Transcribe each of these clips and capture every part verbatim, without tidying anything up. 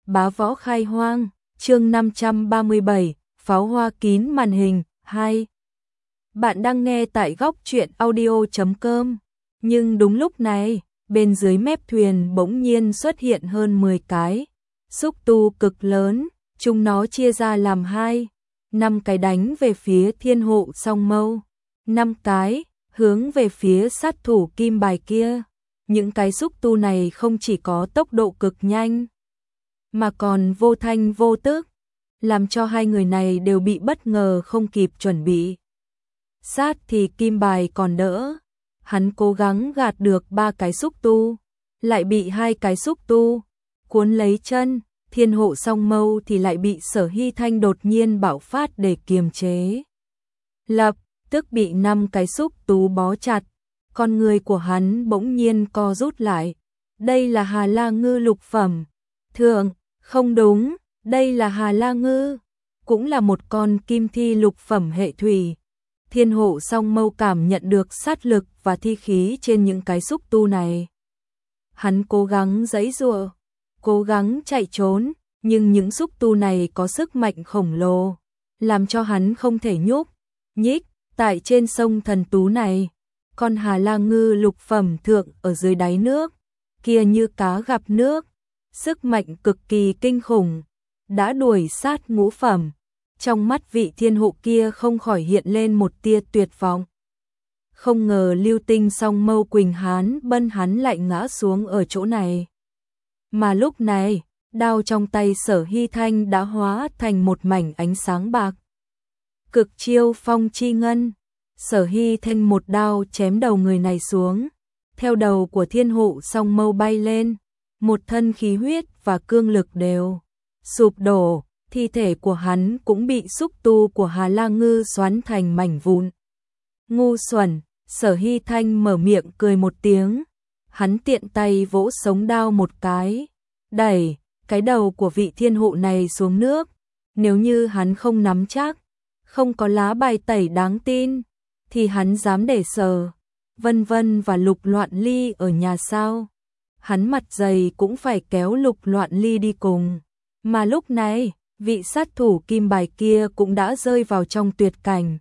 Bá võ khai hoang, chương năm trăm ba mươi bảy, pháo hoa kín màn hình, hai. Bạn đang nghe tại góc truyện audio chấm com. Nhưng đúng lúc này, bên dưới mép thuyền bỗng nhiên xuất hiện hơn mười cái xúc tu cực lớn, chúng nó chia ra làm hai, năm cái đánh về phía Thiên Hộ Song Mâu, năm cái hướng về phía sát thủ kim bài kia. Những cái xúc tu này không chỉ có tốc độ cực nhanh, mà còn vô thanh vô tức, làm cho hai người này đều bị bất ngờ không kịp chuẩn bị. Sát thì kim bài còn đỡ, hắn cố gắng gạt được ba cái xúc tu, lại bị hai cái xúc tu cuốn lấy chân. Thiên Hộ Song Mâu thì lại bị Sở Hy Thanh đột nhiên bạo phát để kiềm chế, lập tức bị năm cái xúc tu bó chặt. Con người của hắn bỗng nhiên co rút lại. Đây là Hà La Ngư lục phẩm. Thượng, không đúng, đây là Hà La Ngư, cũng là một con kim thi lục phẩm hệ thủy. Thiên Hộ Song Mâu cảm nhận được sát lực và thi khí trên những cái xúc tu này. Hắn cố gắng giãy giụa, cố gắng chạy trốn, nhưng những xúc tu này có sức mạnh khổng lồ, làm cho hắn không thể nhúc nhích. Tại trên sông Thần Tú này, con Hà La Ngư lục phẩm thượng ở dưới đáy nước, kia như cá gặp nước, sức mạnh cực kỳ kinh khủng, đã đuổi sát ngũ phẩm. Trong mắt vị thiên hộ kia không khỏi hiện lên một tia tuyệt vọng. Không ngờ Lưu Tinh Song Mâu Quỳnh Hán Bân hắn lại ngã xuống ở chỗ này. Mà lúc này, đao trong tay Sở Hy Thanh đã hóa thành một mảnh ánh sáng bạc. Cực chiêu phong chi ngân. Sở Hy Thanh một đao chém đầu người này xuống, theo đầu của Thiên Hộ Song Mâu bay lên, một thân khí huyết và cương lực đều sụp đổ, thi thể của hắn cũng bị xúc tu của Hà La Ngư xoắn thành mảnh vụn. Ngu xuẩn, Sở Hy Thanh mở miệng cười một tiếng, hắn tiện tay vỗ sống đao một cái, đẩy cái đầu của vị thiên hộ này xuống nước. Nếu như hắn không nắm chắc, không có lá bài tẩy đáng tin, thì hắn dám để Sở Vân Vân và Lục Loạn Ly ở nhà sao? Hắn mặt dày cũng phải kéo Lục Loạn Ly đi cùng. Mà lúc này, vị sát thủ kim bài kia cũng đã rơi vào trong tuyệt cảnh.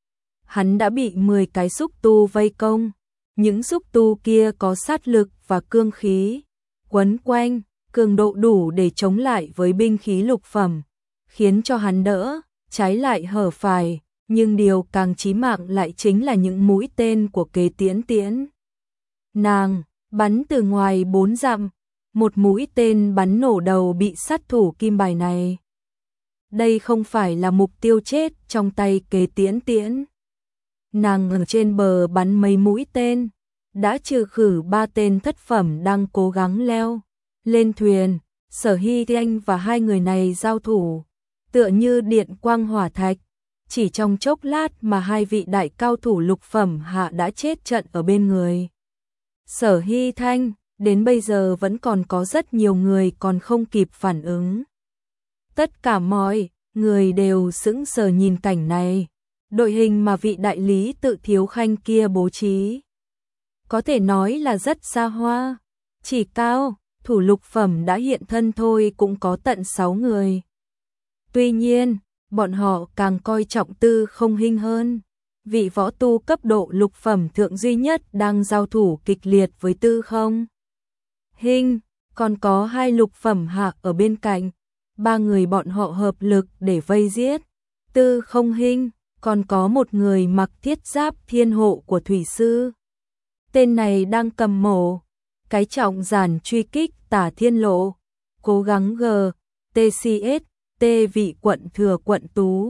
Hắn đã bị mười cái xúc tu vây công. Những xúc tu kia có sát lực và cương khí quấn quanh, cường độ đủ để chống lại với binh khí lục phẩm, khiến cho hắn đỡ trái lại hở phải. Nhưng điều càng chí mạng lại chính là những mũi tên của Kế Tiễn Tiễn. Nàng bắn từ ngoài bốn dặm, một mũi tên bắn nổ đầu bị sát thủ kim bài này. Đây không phải là mục tiêu chết trong tay Kế Tiễn Tiễn. Nàng ở trên bờ bắn mấy mũi tên, đã trừ khử ba tên thất phẩm đang cố gắng leo lên thuyền. Sở Hy Thanh và hai người này giao thủ, tựa như điện quang hỏa thạch. Chỉ trong chốc lát mà hai vị đại cao thủ lục phẩm hạ đã chết trận ở bên người Sở Hy Thanh. Đến bây giờ vẫn còn có rất nhiều người còn không kịp phản ứng. Tất cả mọi người đều sững sờ nhìn cảnh này. Đội hình mà vị đại lý Tự Thiếu Khanh kia bố trí, có thể nói là rất xa hoa. Chỉ cao thủ lục phẩm đã hiện thân thôi cũng có tận sáu người. Tuy nhiên, bọn họ càng coi trọng Tư Không Hinh hơn. Vị võ tu cấp độ lục phẩm thượng duy nhất đang giao thủ kịch liệt với Tư Không Hinh, còn có hai lục phẩm hạ ở bên cạnh. Ba người bọn họ hợp lực để vây giết Tư Không Hinh, còn có một người mặc thiết giáp thiên hộ của thủy sư. Tên này đang cầm mổ cái trọng giản truy kích Tả Thiên Lộ, cố gắng G T C S T vị quận thừa quận Tú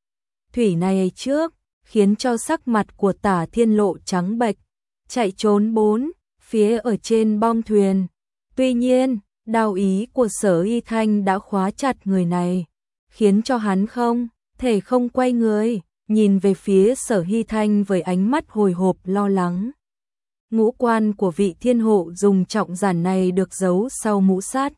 Thủy này trước, khiến cho sắc mặt của Tả Thiên Lộ trắng bệch, chạy trốn bốn phía ở trên bong thuyền. Tuy nhiên, đao ý của Sở Y Thanh đã khóa chặt người này, khiến cho hắn không thể không quay người, nhìn về phía Sở Hy Thanh với ánh mắt hồi hộp lo lắng. Ngũ quan của vị thiên hộ dùng trọng giản này được giấu sau mũ sắt,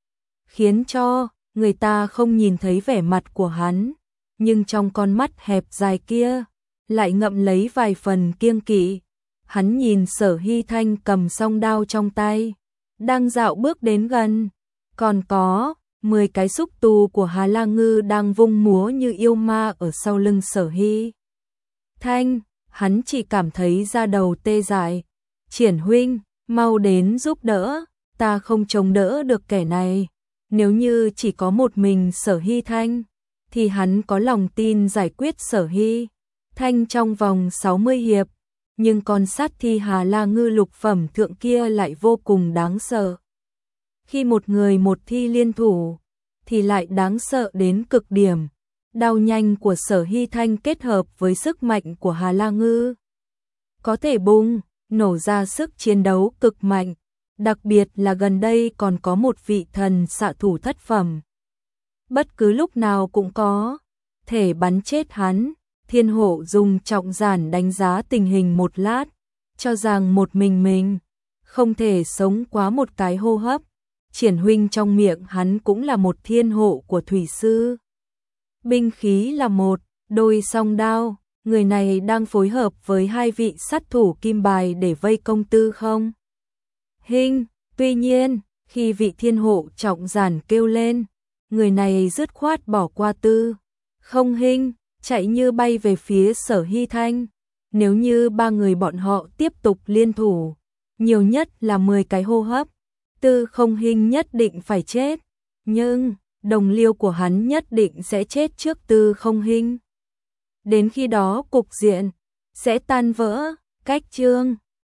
khiến cho người ta không nhìn thấy vẻ mặt của hắn, nhưng trong con mắt hẹp dài kia lại ngậm lấy vài phần kiêng kỵ. Hắn nhìn Sở Hy Thanh cầm song đao trong tay, đang dạo bước đến gần. Còn có mười cái xúc tu của Hà La Ngư đang vung múa như yêu ma ở sau lưng Sở Hy Thanh, hắn chỉ cảm thấy da đầu tê dại. Triển huynh, mau đến giúp đỡ, ta không chống đỡ được kẻ này. Nếu như chỉ có một mình Sở Hy Thanh, thì hắn có lòng tin giải quyết Sở Hy Thanh trong vòng sáu mươi hiệp. Nhưng con sát thi Hà La Ngư lục phẩm thượng kia lại vô cùng đáng sợ. Khi một người một thi liên thủ, thì lại đáng sợ đến cực điểm. Đao nhanh của Sở Hy Thanh kết hợp với sức mạnh của Hà La Ngư, có thể bùng nổ ra sức chiến đấu cực mạnh. Đặc biệt là gần đây còn có một vị thần xạ thủ thất phẩm. Bất cứ lúc nào cũng có thể bắn chết hắn. Thiên Hộ dùng trọng giản đánh giá tình hình một lát, cho rằng một mình mình không thể sống quá một cái hô hấp. Triển huynh trong miệng hắn cũng là một thiên hộ của thủy sư. Binh khí là một đôi song đao, người này đang phối hợp với hai vị sát thủ kim bài để vây công Tư Không Hinh. Tuy nhiên, khi vị thiên hộ trọng giản kêu lên, người này dứt khoát bỏ qua Tư Không Hinh, chạy như bay về phía Sở Hy Thanh. Nếu như ba người bọn họ tiếp tục liên thủ, nhiều nhất là mười cái hô hấp, Tư Không Hinh nhất định phải chết. Nhưng đồng liêu của hắn nhất định sẽ chết trước Tư Không Hinh. Đến khi đó cục diện sẽ tan vỡ. Cách chương